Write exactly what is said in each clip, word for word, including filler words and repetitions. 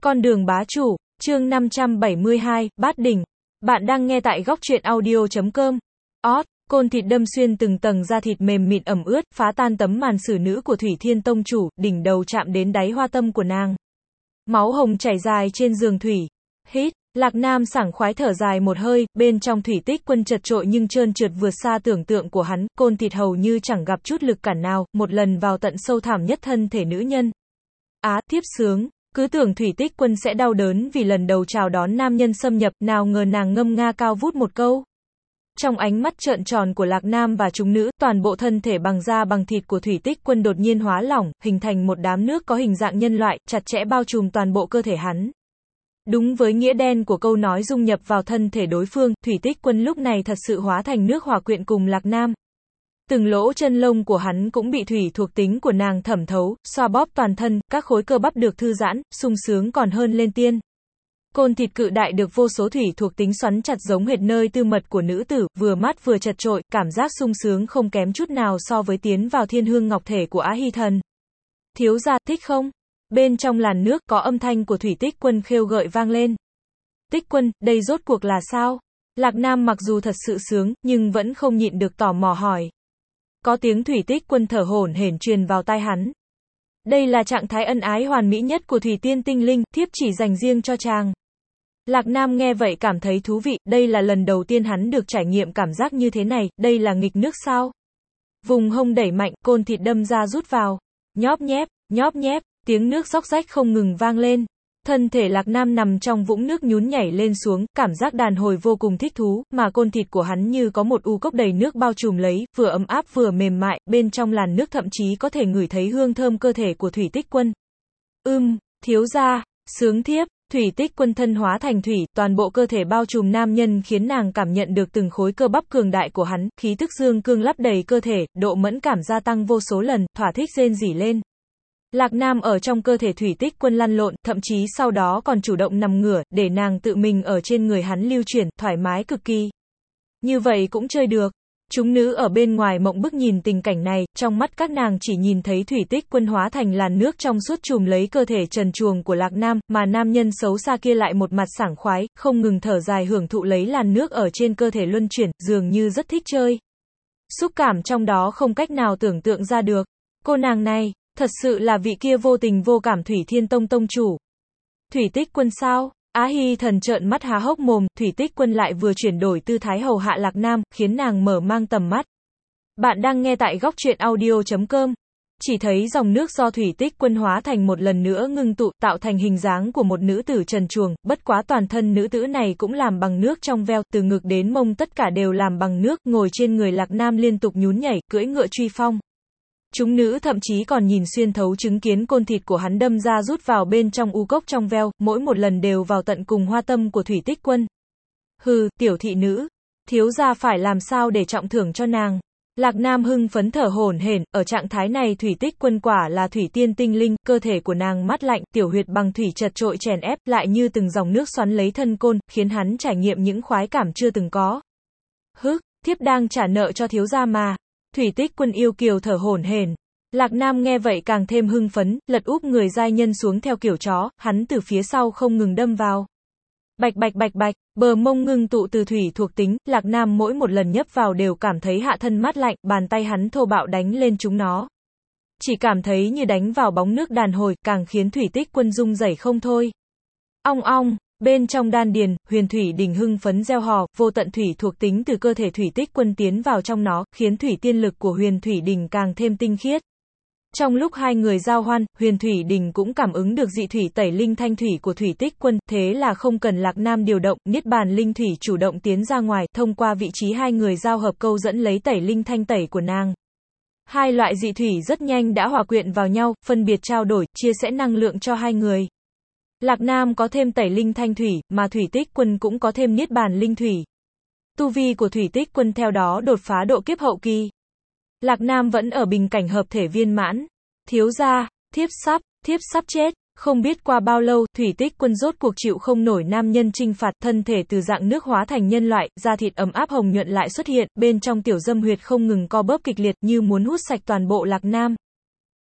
Con đường bá chủ, chương năm trăm bảy mươi hai, Bát Đỉnh. Bạn đang nghe tại góc truyện audio chấm com. Ót, côn thịt đâm xuyên từng tầng da thịt mềm mịn ẩm ướt, phá tan tấm màn xử nữ của Thủy Thiên Tông chủ, đỉnh đầu chạm đến đáy hoa tâm của nàng. Máu hồng chảy dài trên giường thủy. Hít, Lạc Nam sảng khoái thở dài một hơi, bên trong Thủy Tích Quân chật trội nhưng trơn trượt vượt xa tưởng tượng của hắn, côn thịt hầu như chẳng gặp chút lực cản nào, một lần vào tận sâu thẳm nhất thân thể nữ nhân. Á, thiếp sướng. Cứ tưởng Thủy Tích Quân sẽ đau đớn vì lần đầu chào đón nam nhân xâm nhập, nào ngờ nàng ngâm nga cao vút một câu. Trong ánh mắt trợn tròn của Lạc Nam và chúng nữ, toàn bộ thân thể bằng da bằng thịt của Thủy Tích Quân đột nhiên hóa lỏng, hình thành một đám nước có hình dạng nhân loại, chặt chẽ bao trùm toàn bộ cơ thể hắn. Đúng với nghĩa đen của câu nói dung nhập vào thân thể đối phương, Thủy Tích Quân lúc này thật sự hóa thành nước hòa quyện cùng Lạc Nam. Từng lỗ chân lông của hắn cũng bị thủy thuộc tính của nàng thẩm thấu, xoa bóp toàn thân, các khối cơ bắp được thư giãn, sung sướng còn hơn lên tiên. Côn thịt cự đại được vô số thủy thuộc tính xoắn chặt giống hệt nơi tư mật của nữ tử, vừa mát vừa chật trội, cảm giác sung sướng không kém chút nào so với tiến vào thiên hương ngọc thể của Á Hy Thần. Thiếu gia, thích không? Bên trong làn nước, có âm thanh của Thủy Tích Quân khêu gợi vang lên. Tích Quân, đây rốt cuộc là sao? Lạc Nam mặc dù thật sự sướng, nhưng vẫn không nhịn được tò mò hỏi. Có tiếng Thủy Tích Quân thở hổn hển truyền vào tai hắn. Đây là trạng thái ân ái hoàn mỹ nhất của Thủy Tiên tinh linh, thiếp chỉ dành riêng cho chàng. Lạc Nam nghe vậy cảm thấy thú vị, đây là lần đầu tiên hắn được trải nghiệm cảm giác như thế này, đây là nghịch nước sao? Vùng hông đẩy mạnh, côn thịt đâm ra rút vào. Nhóp nhép, nhóp nhép, tiếng nước róc rách không ngừng vang lên. Thân thể Lạc Nam nằm trong vũng nước nhún nhảy lên xuống, cảm giác đàn hồi vô cùng thích thú, mà côn thịt của hắn như có một u cốc đầy nước bao trùm lấy, vừa ấm áp vừa mềm mại, bên trong làn nước thậm chí có thể ngửi thấy hương thơm cơ thể của Thủy Tích Quân. Ưm, thiếu gia, sướng thiếp, Thủy Tích Quân thân hóa thành thủy, toàn bộ cơ thể bao trùm nam nhân khiến nàng cảm nhận được từng khối cơ bắp cường đại của hắn, khí tức dương cương lấp đầy cơ thể, độ mẫn cảm gia tăng vô số lần, thỏa thích rên rỉ lên. Lạc Nam ở trong cơ thể Thủy Tích Quân lăn lộn, thậm chí sau đó còn chủ động nằm ngửa, để nàng tự mình ở trên người hắn lưu chuyển, thoải mái cực kỳ. Như vậy cũng chơi được. Chúng nữ ở bên ngoài mộng bức nhìn tình cảnh này, trong mắt các nàng chỉ nhìn thấy Thủy Tích Quân hóa thành làn nước trong suốt trùm lấy cơ thể trần truồng của Lạc Nam, mà nam nhân xấu xa kia lại một mặt sảng khoái, không ngừng thở dài hưởng thụ lấy làn nước ở trên cơ thể luân chuyển, dường như rất thích chơi. Xúc cảm trong đó không cách nào tưởng tượng ra được. Cô nàng này, thật sự là vị kia vô tình vô cảm Thủy Thiên Tông tông chủ. Thủy Tích Quân sao? Á Hy Thần trợn mắt há hốc mồm, Thủy Tích Quân lại vừa chuyển đổi tư thái hầu hạ Lạc Nam, khiến nàng mở mang tầm mắt. Bạn đang nghe tại góc truyện audio chấm com. Chỉ thấy dòng nước do Thủy Tích Quân hóa thành một lần nữa ngưng tụ, tạo thành hình dáng của một nữ tử trần truồng, bất quá toàn thân nữ tử này cũng làm bằng nước trong veo, từ ngực đến mông tất cả đều làm bằng nước, ngồi trên người Lạc Nam liên tục nhún nhảy, cưỡi ngựa truy phong. Chúng nữ thậm chí còn nhìn xuyên thấu chứng kiến côn thịt của hắn đâm ra rút vào bên trong u cốc trong veo, mỗi một lần đều vào tận cùng hoa tâm của Thủy Tích Quân. Hừ, tiểu thị nữ, thiếu gia phải làm sao để trọng thưởng cho nàng. Lạc Nam hưng phấn thở hổn hển, ở trạng thái này Thủy Tích Quân quả là Thủy Tiên tinh linh, cơ thể của nàng mát lạnh, tiểu huyệt bằng thủy chật trội chèn ép, lại như từng dòng nước xoắn lấy thân côn, khiến hắn trải nghiệm những khoái cảm chưa từng có. Hứ, thiếp đang trả nợ cho thiếu gia mà. Thủy Tích Quân yêu kiều thở hổn hển. Lạc Nam nghe vậy càng thêm hưng phấn, lật úp người giai nhân xuống theo kiểu chó, hắn từ phía sau không ngừng đâm vào. Bạch bạch bạch bạch, bờ mông ngưng tụ từ thủy thuộc tính, Lạc Nam mỗi một lần nhấp vào đều cảm thấy hạ thân mát lạnh, bàn tay hắn thô bạo đánh lên chúng nó. Chỉ cảm thấy như đánh vào bóng nước đàn hồi, càng khiến Thủy Tích Quân rung rẩy không thôi. Ong ong. Bên trong đan điền, huyền thủy đỉnh hưng phấn reo hò, vô tận thủy thuộc tính từ cơ thể Thủy Tích Quân tiến vào trong nó, khiến thủy tiên lực của huyền thủy đỉnh càng thêm tinh khiết. Trong lúc hai người giao hoan, huyền thủy đỉnh cũng cảm ứng được dị thủy tẩy linh thanh thủy của Thủy Tích Quân, thế là không cần Lạc Nam điều động, niết bàn linh thủy chủ động tiến ra ngoài, thông qua vị trí hai người giao hợp câu dẫn lấy tẩy linh thanh tẩy của nàng. Hai loại dị thủy rất nhanh đã hòa quyện vào nhau, phân biệt trao đổi, chia sẻ năng lượng cho hai người. Lạc Nam có thêm tẩy linh thanh thủy, mà Thủy Tích Quân cũng có thêm niết bàn linh thủy. Tu vi của Thủy Tích Quân theo đó đột phá độ kiếp hậu kỳ. Lạc Nam vẫn ở bình cảnh hợp thể viên mãn. Thiếu gia, thiếp sắp, thiếp sắp chết. Không biết qua bao lâu, Thủy Tích Quân rốt cuộc chịu không nổi nam nhân chinh phạt, thân thể từ dạng nước hóa thành nhân loại, da thịt ấm áp hồng nhuận lại xuất hiện, bên trong tiểu dâm huyệt không ngừng co bóp kịch liệt như muốn hút sạch toàn bộ Lạc Nam.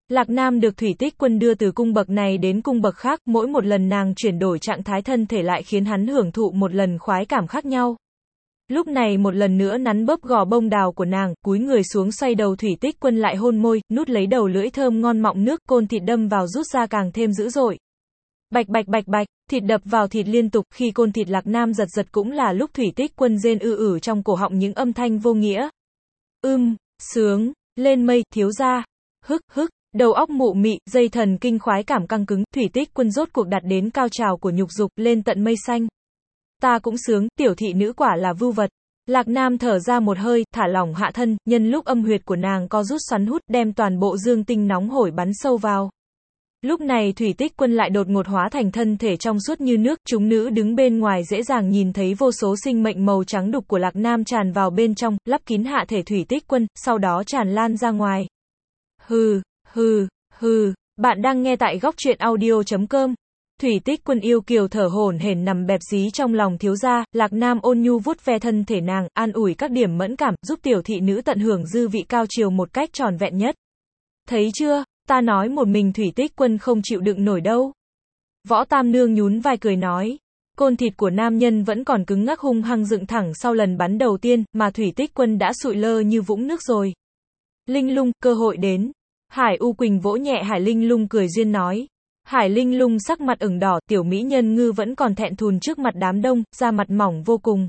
Lạc Nam được Thủy Tích Quân đưa từ cung bậc này đến cung bậc khác, mỗi một lần nàng chuyển đổi trạng thái thân thể lại khiến hắn hưởng thụ một lần khoái cảm khác nhau. Lúc này một lần nữa nắn bóp gò bông đào của nàng, cúi người xuống xoay đầu Thủy Tích Quân lại hôn môi, nút lấy đầu lưỡi thơm ngon mọng nước, côn thịt đâm vào rút ra càng thêm dữ dội. Bạch bạch bạch bạch, thịt đập vào thịt liên tục, khi côn thịt Lạc Nam giật giật cũng là lúc Thủy Tích Quân rên ư ử trong cổ họng những âm thanh vô nghĩa. Ưm, sướng, lên mây, thiếu gia. Hức hức, đầu óc mụ mị, dây thần kinh khoái cảm căng cứng, Thủy Tích Quân rốt cuộc đạt đến cao trào của nhục dục, lên tận mây xanh. Ta cũng sướng, tiểu thị nữ quả là vưu vật. Lạc Nam thở ra một hơi, thả lỏng hạ thân, nhân lúc âm huyệt của nàng co rút xoắn hút, đem toàn bộ dương tinh nóng hổi bắn sâu vào. Lúc này Thủy Tích Quân lại đột ngột hóa thành thân thể trong suốt như nước, chúng nữ đứng bên ngoài dễ dàng nhìn thấy vô số sinh mệnh màu trắng đục của Lạc Nam tràn vào bên trong, lấp kín hạ thể Thủy Tích Quân, sau đó tràn lan ra ngoài. Hừ, hừ, hừ, bạn đang nghe tại góc truyện audio chấm com. Thủy Tích Quân yêu kiều thở hổn hển nằm bẹp dí trong lòng thiếu gia, Lạc Nam ôn nhu vuốt ve thân thể nàng, an ủi các điểm mẫn cảm, giúp tiểu thị nữ tận hưởng dư vị cao triều một cách tròn vẹn nhất. Thấy chưa, ta nói một mình Thủy Tích Quân không chịu đựng nổi đâu. Võ Tam Nương nhún vai cười nói, côn thịt của nam nhân vẫn còn cứng ngắc hung hăng dựng thẳng sau lần bắn đầu tiên, mà Thủy Tích Quân đã sụi lơ như vũng nước rồi. Linh Lung, cơ hội đến. Hải U Quỳnh vỗ nhẹ Hải Linh Lung cười duyên nói. Hải Linh Lung sắc mặt ửng đỏ, tiểu mỹ nhân ngư vẫn còn thẹn thùn trước mặt đám đông, da mặt mỏng vô cùng.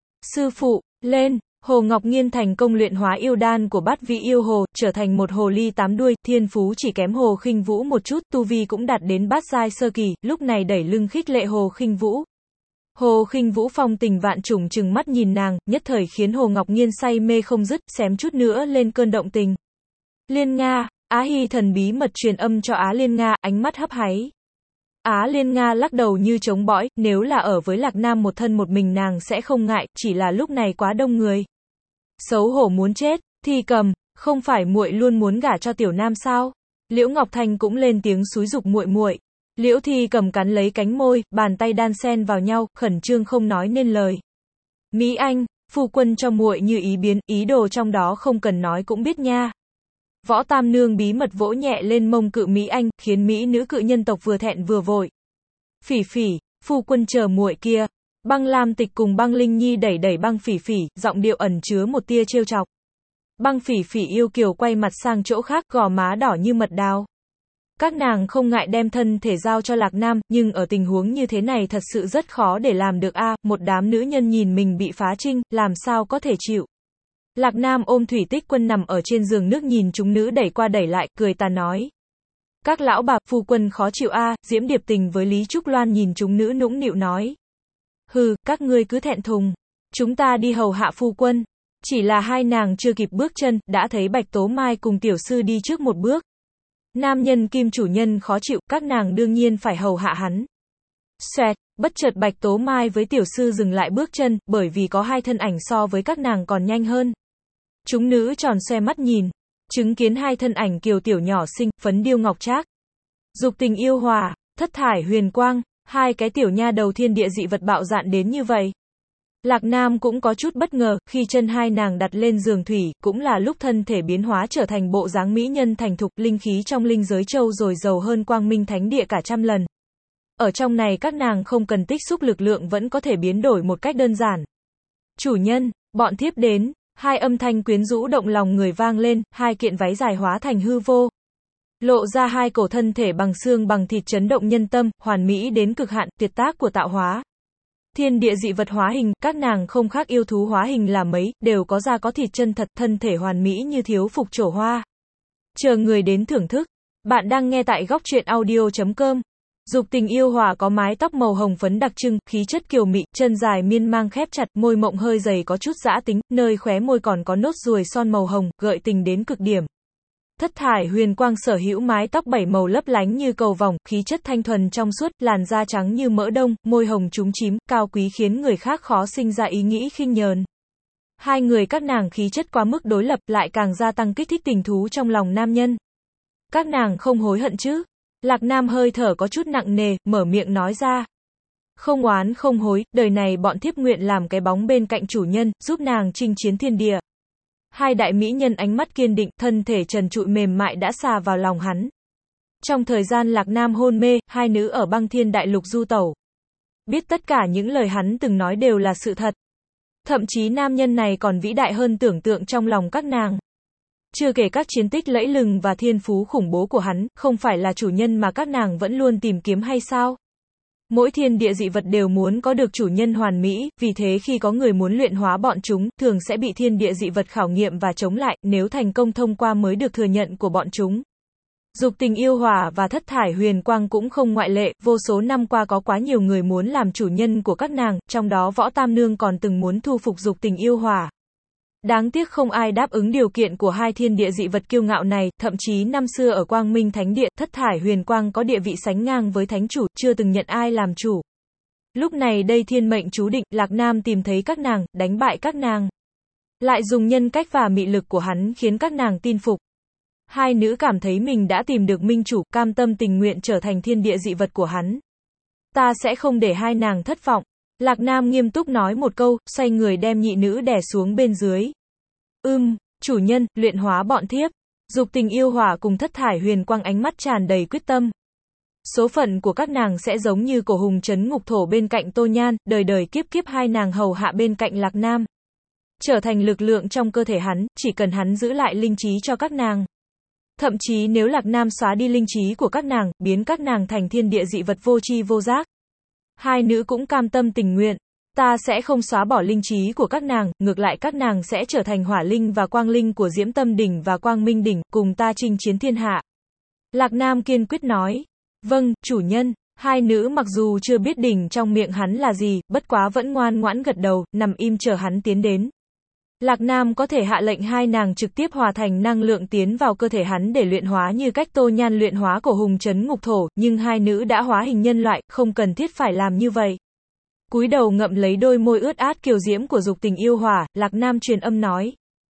Sư phụ, lên, Hồ Ngọc Nghiên thành công luyện hóa yêu đan của Bát Vị Yêu Hồ, trở thành một hồ ly tám đuôi, thiên phú chỉ kém Hồ Khinh Vũ một chút, tu vi cũng đạt đến bát giai sơ kỳ, lúc này đẩy lưng khích lệ Hồ Khinh Vũ. Hồ Khinh Vũ phong tình vạn trùng trừng mắt nhìn nàng, nhất thời khiến Hồ Ngọc Nghiên say mê không dứt, xém chút nữa lên cơn động tình. Liên Nga, Á Hy thần bí mật truyền âm cho Á Liên Nga, ánh mắt hấp háy. Á Liên Nga lắc đầu như chống bõi, nếu là ở với Lạc Nam một thân một mình nàng sẽ không ngại, chỉ là lúc này quá đông người. Xấu hổ muốn chết, Thi Cầm, không phải muội luôn muốn gả cho tiểu nam sao? Liễu Ngọc Thanh cũng lên tiếng xúi giục muội muội. Liễu Thi Cầm cắn lấy cánh môi, bàn tay đan xen vào nhau, khẩn trương không nói nên lời. Mỹ Anh, phu quân cho muội như ý biến, ý đồ trong đó không cần nói cũng biết nha. Võ Tam Nương bí mật vỗ nhẹ lên mông cự Mỹ Anh, khiến Mỹ nữ cự nhân tộc vừa thẹn vừa vội. Phỉ Phỉ, phu quân chờ muội kia. Băng Lam Tịch cùng Băng Linh Nhi đẩy đẩy Băng Phỉ Phỉ, giọng điệu ẩn chứa một tia trêu chọc. Băng Phỉ Phỉ yêu kiều quay mặt sang chỗ khác, gò má đỏ như mật đào. Các nàng không ngại đem thân thể giao cho Lạc Nam, nhưng ở tình huống như thế này thật sự rất khó để làm được a, à, một đám nữ nhân nhìn mình bị phá trinh, làm sao có thể chịu. Lạc Nam ôm Thủy Tích Quân nằm ở trên giường nước nhìn chúng nữ đẩy qua đẩy lại, cười tà nói. Các lão bà, phu quân khó chịu a, à, Diễm Điệp Tình với Lý Trúc Loan nhìn chúng nữ nũng nịu nói. Hừ, các ngươi cứ thẹn thùng. Chúng ta đi hầu hạ phu quân. Chỉ là hai nàng chưa kịp bước chân, đã thấy Bạch Tố Mai cùng tiểu sư đi trước một bước. Nam nhân kim chủ nhân khó chịu, các nàng đương nhiên phải hầu hạ hắn. Xoẹt, bất chợt Bạch Tố Mai với tiểu sư dừng lại bước chân, bởi vì có hai thân ảnh so với các nàng còn nhanh hơn. Chúng nữ tròn xoe mắt nhìn, chứng kiến hai thân ảnh kiều tiểu nhỏ xinh, phấn điêu ngọc trác. Dục tình yêu hòa, thất thải huyền quang, hai cái tiểu nha đầu thiên địa dị vật bạo dạn đến như vậy. Lạc Nam cũng có chút bất ngờ, khi chân hai nàng đặt lên giường thủy, cũng là lúc thân thể biến hóa trở thành bộ dáng mỹ nhân thành thục, linh khí trong linh giới châu rồi giàu hơn quang minh thánh địa cả trăm lần. Ở trong này các nàng không cần tích xúc lực lượng vẫn có thể biến đổi một cách đơn giản. Chủ nhân, bọn thiếp đến, hai âm thanh quyến rũ động lòng người vang lên, hai kiện váy dài hóa thành hư vô. Lộ ra hai cổ thân thể bằng xương bằng thịt chấn động nhân tâm, hoàn mỹ đến cực hạn, tuyệt tác của tạo hóa. Thiên địa dị vật hóa hình, các nàng không khác yêu thú hóa hình là mấy, đều có da có thịt chân thật, thân thể hoàn mỹ như thiếu phục trổ hoa. Chờ người đến thưởng thức. Bạn đang nghe tại góc truyện audio chấm com. Dục tình yêu hòa có mái tóc màu hồng phấn đặc trưng, khí chất kiều mị, chân dài miên mang khép chặt, môi mộng hơi dày có chút dã tính, nơi khóe môi còn có nốt ruồi son màu hồng, gợi tình đến cực điểm. Thất thải huyền quang sở hữu mái tóc bảy màu lấp lánh như cầu vồng, khí chất thanh thuần trong suốt, làn da trắng như mỡ đông, môi hồng trúng chím, cao quý khiến người khác khó sinh ra ý nghĩ khinh nhờn. Hai người các nàng khí chất quá mức đối lập lại càng gia tăng kích thích tình thú trong lòng nam nhân. Các nàng không hối hận chứ? Lạc Nam hơi thở có chút nặng nề, mở miệng nói ra. Không oán không hối, đời này bọn thiếp nguyện làm cái bóng bên cạnh chủ nhân, giúp nàng chinh chiến thiên địa. Hai đại mỹ nhân ánh mắt kiên định, thân thể trần trụi mềm mại đã xà vào lòng hắn. Trong thời gian Lạc Nam hôn mê, hai nữ ở băng thiên đại lục du tẩu. Biết tất cả những lời hắn từng nói đều là sự thật. Thậm chí nam nhân này còn vĩ đại hơn tưởng tượng trong lòng các nàng. Chưa kể các chiến tích lẫy lừng và thiên phú khủng bố của hắn, không phải là chủ nhân mà các nàng vẫn luôn tìm kiếm hay sao? Mỗi thiên địa dị vật đều muốn có được chủ nhân hoàn mỹ, vì thế khi có người muốn luyện hóa bọn chúng, thường sẽ bị thiên địa dị vật khảo nghiệm và chống lại, nếu thành công thông qua mới được thừa nhận của bọn chúng. Dục tình yêu hỏa và thất thải huyền quang cũng không ngoại lệ, vô số năm qua có quá nhiều người muốn làm chủ nhân của các nàng, trong đó Võ Tam Nương còn từng muốn thu phục dục tình yêu hỏa. Đáng tiếc không ai đáp ứng điều kiện của hai thiên địa dị vật kiêu ngạo này, thậm chí năm xưa ở Quang Minh Thánh Địa, thất thải huyền quang có địa vị sánh ngang với thánh chủ, chưa từng nhận ai làm chủ. Lúc này đây thiên mệnh chú định, Lạc Nam tìm thấy các nàng, đánh bại các nàng. Lại dùng nhân cách và mị lực của hắn khiến các nàng tin phục. Hai nữ cảm thấy mình đã tìm được minh chủ, cam tâm tình nguyện trở thành thiên địa dị vật của hắn. Ta sẽ không để hai nàng thất vọng. Lạc Nam nghiêm túc nói một câu, xoay người đem nhị nữ đè xuống bên dưới. Ưm, chủ nhân, luyện hóa bọn thiếp. Dục tình yêu hỏa cùng thất thải huyền quang ánh mắt tràn đầy quyết tâm. Số phận của các nàng sẽ giống như cổ hùng trấn ngục thổ bên cạnh Tô Nhan, đời đời kiếp kiếp hai nàng hầu hạ bên cạnh Lạc Nam. Trở thành lực lượng trong cơ thể hắn, chỉ cần hắn giữ lại linh trí cho các nàng. Thậm chí nếu Lạc Nam xóa đi linh trí của các nàng, biến các nàng thành thiên địa dị vật vô tri vô giác. Hai nữ cũng cam tâm tình nguyện. Ta sẽ không xóa bỏ linh trí của các nàng, ngược lại các nàng sẽ trở thành hỏa linh và quang linh của Diễm Tâm Đỉnh và Quang Minh Đỉnh, cùng ta chinh chiến thiên hạ. Lạc Nam kiên quyết nói. Vâng, chủ nhân. Hai nữ mặc dù chưa biết đỉnh trong miệng hắn là gì, bất quá vẫn ngoan ngoãn gật đầu, nằm im chờ hắn tiến đến. Lạc Nam có thể hạ lệnh hai nàng trực tiếp hòa thành năng lượng tiến vào cơ thể hắn để luyện hóa như cách Tô Nhan luyện hóa cổ hùng trấn ngục thổ, nhưng hai nữ đã hóa hình nhân loại, không cần thiết phải làm như vậy. Cúi đầu ngậm lấy đôi môi ướt át kiều diễm của dục tình yêu hỏa, Lạc Nam truyền âm nói.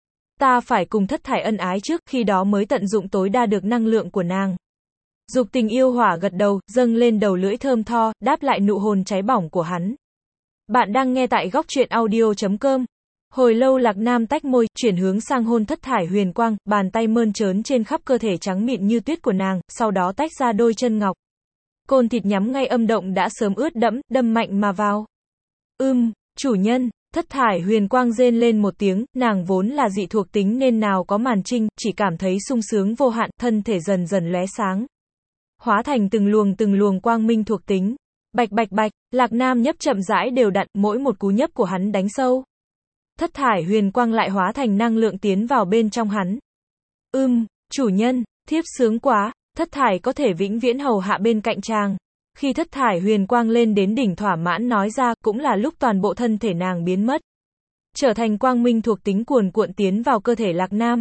Ta phải cùng thất thải ân ái trước, khi đó mới tận dụng tối đa được năng lượng của nàng. Dục tình yêu hỏa gật đầu, dâng lên đầu lưỡi thơm tho, đáp lại nụ hôn cháy bỏng của hắn. Bạn đang nghe tại góc truyện audio chấm com. Hồi lâu Lạc Nam tách môi, chuyển hướng sang hôn thất thải huyền quang, bàn tay mơn trớn trên khắp cơ thể trắng mịn như tuyết của nàng, sau đó tách ra đôi chân ngọc. Côn thịt nhắm ngay âm động đã sớm ướt đẫm, đâm mạnh mà vào. Ưm, chủ nhân, thất thải huyền quang rên lên một tiếng, nàng vốn là dị thuộc tính nên nào có màn trinh, chỉ cảm thấy sung sướng vô hạn, thân thể dần dần lóe sáng. Hóa thành từng luồng từng luồng quang minh thuộc tính. Bạch bạch bạch, Lạc Nam nhấp chậm rãi đều đặn, mỗi một cú nhấp của hắn đánh sâu. Thất thải huyền quang lại hóa thành năng lượng tiến vào bên trong hắn. Ưm, chủ nhân, thiếp sướng quá, thất thải có thể vĩnh viễn hầu hạ bên cạnh chàng. Khi thất thải huyền quang lên đến đỉnh thỏa mãn nói ra, cũng là lúc toàn bộ thân thể nàng biến mất. Trở thành quang minh thuộc tính cuồn cuộn tiến vào cơ thể Lạc Nam.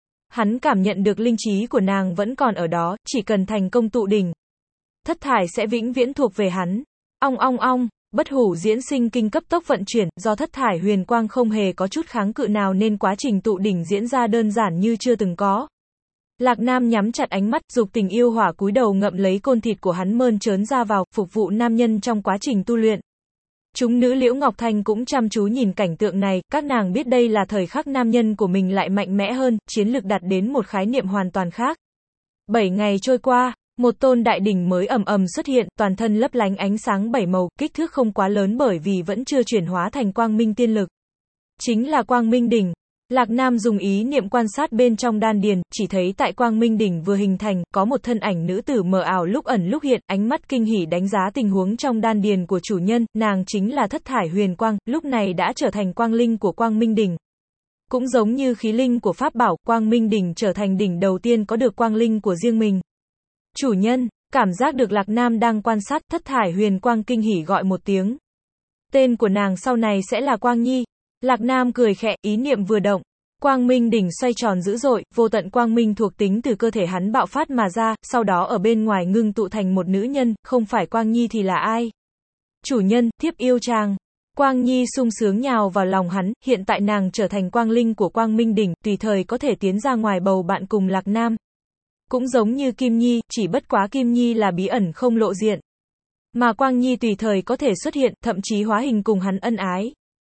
Hắn cảm nhận được linh trí của nàng vẫn còn ở đó, chỉ cần thành công tụ đỉnh. Thất thải sẽ vĩnh viễn thuộc về hắn. Ong ong ong. Bất hủ diễn sinh kinh cấp tốc vận chuyển, do thất thải huyền quang không hề có chút kháng cự nào nên quá trình tụ đỉnh diễn ra đơn giản như chưa từng có. Lạc Nam nhắm chặt ánh mắt, dục tình yêu hỏa cúi đầu ngậm lấy côn thịt của hắn mơn trớn ra vào, phục vụ nam nhân trong quá trình tu luyện. Chúng nữ Liễu Ngọc Thanh cũng chăm chú nhìn cảnh tượng này, các nàng biết đây là thời khắc nam nhân của mình lại mạnh mẽ hơn, chiến lực đạt đến một khái niệm hoàn toàn khác. Bảy ngày trôi qua. Một tôn đại đỉnh mới ầm ầm xuất hiện, toàn thân lấp lánh ánh sáng bảy màu, kích thước không quá lớn bởi vì vẫn chưa chuyển hóa thành quang minh tiên lực. Chính là quang minh đỉnh. Lạc Nam dùng ý niệm quan sát bên trong đan điền, chỉ thấy tại quang minh đỉnh vừa hình thành, có một thân ảnh nữ tử mờ ảo lúc ẩn lúc hiện, ánh mắt kinh hỉ đánh giá tình huống trong đan điền của chủ nhân, nàng chính là thất thải huyền quang, lúc này đã trở thành quang linh của quang minh đỉnh. Cũng giống như khí linh của pháp bảo, quang minh đỉnh trở thành đỉnh đầu tiên có được quang linh của riêng mình. Chủ nhân, cảm giác được Lạc Nam đang quan sát, thất thải huyền quang kinh hỉ gọi một tiếng. Tên của nàng sau này sẽ là Quang Nhi. Lạc Nam cười khẽ, ý niệm vừa động. Quang minh đỉnh xoay tròn dữ dội, vô tận quang minh thuộc tính từ cơ thể hắn bạo phát mà ra, sau đó ở bên ngoài ngưng tụ thành một nữ nhân, không phải Quang Nhi thì là ai? Chủ nhân, thiếp yêu chàng. Quang Nhi sung sướng nhào vào lòng hắn, hiện tại nàng trở thành quang linh của quang minh đỉnh, tùy thời có thể tiến ra ngoài bầu bạn cùng Lạc Nam. Cũng giống như Kim Nhi, chỉ bất quá Kim Nhi là bí ẩn không lộ diện. Mà Quang Nhi tùy thời có thể xuất hiện, thậm chí hóa hình cùng hắn ân ái.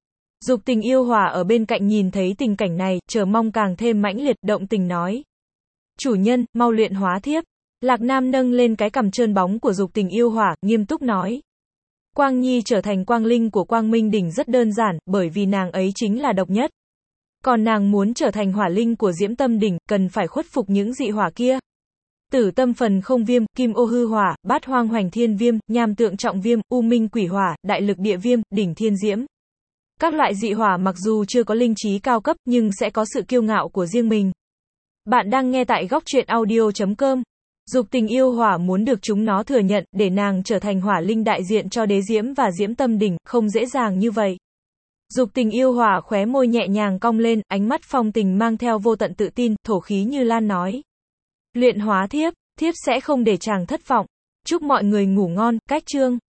Dục tình yêu hỏa ở bên cạnh nhìn thấy tình cảnh này, chờ mong càng thêm mãnh liệt, động tình nói. Chủ nhân, mau luyện hóa thiếp. Lạc Nam nâng lên cái cằm trơn bóng của dục tình yêu hỏa, nghiêm túc nói. Quang Nhi trở thành quang linh của Quang Minh đỉnh rất đơn giản, bởi vì nàng ấy chính là độc nhất. Còn nàng muốn trở thành hỏa linh của Diễm Tâm đỉnh, cần phải khuất phục những dị hỏa kia. Tử tâm phần không viêm, kim ô hư hỏa, bát hoang hoành thiên viêm, nham tượng trọng viêm, u minh quỷ hỏa, đại lực địa viêm, đỉnh thiên diễm. Các loại dị hỏa mặc dù chưa có linh trí cao cấp, nhưng sẽ có sự kiêu ngạo của riêng mình. Bạn đang nghe tại góc truyện audio chấm com. Dục tình yêu hỏa muốn được chúng nó thừa nhận, để nàng trở thành hỏa linh đại diện cho đế diễm và Diễm Tâm đỉnh, không dễ dàng như vậy. Dục tình yêu hỏa khóe môi nhẹ nhàng cong lên, ánh mắt phong tình mang theo vô tận tự tin, thổ khí như lan nói. Luyện hóa thiếp, thiếp sẽ không để chàng thất vọng. Chúc mọi người ngủ ngon, cách chương.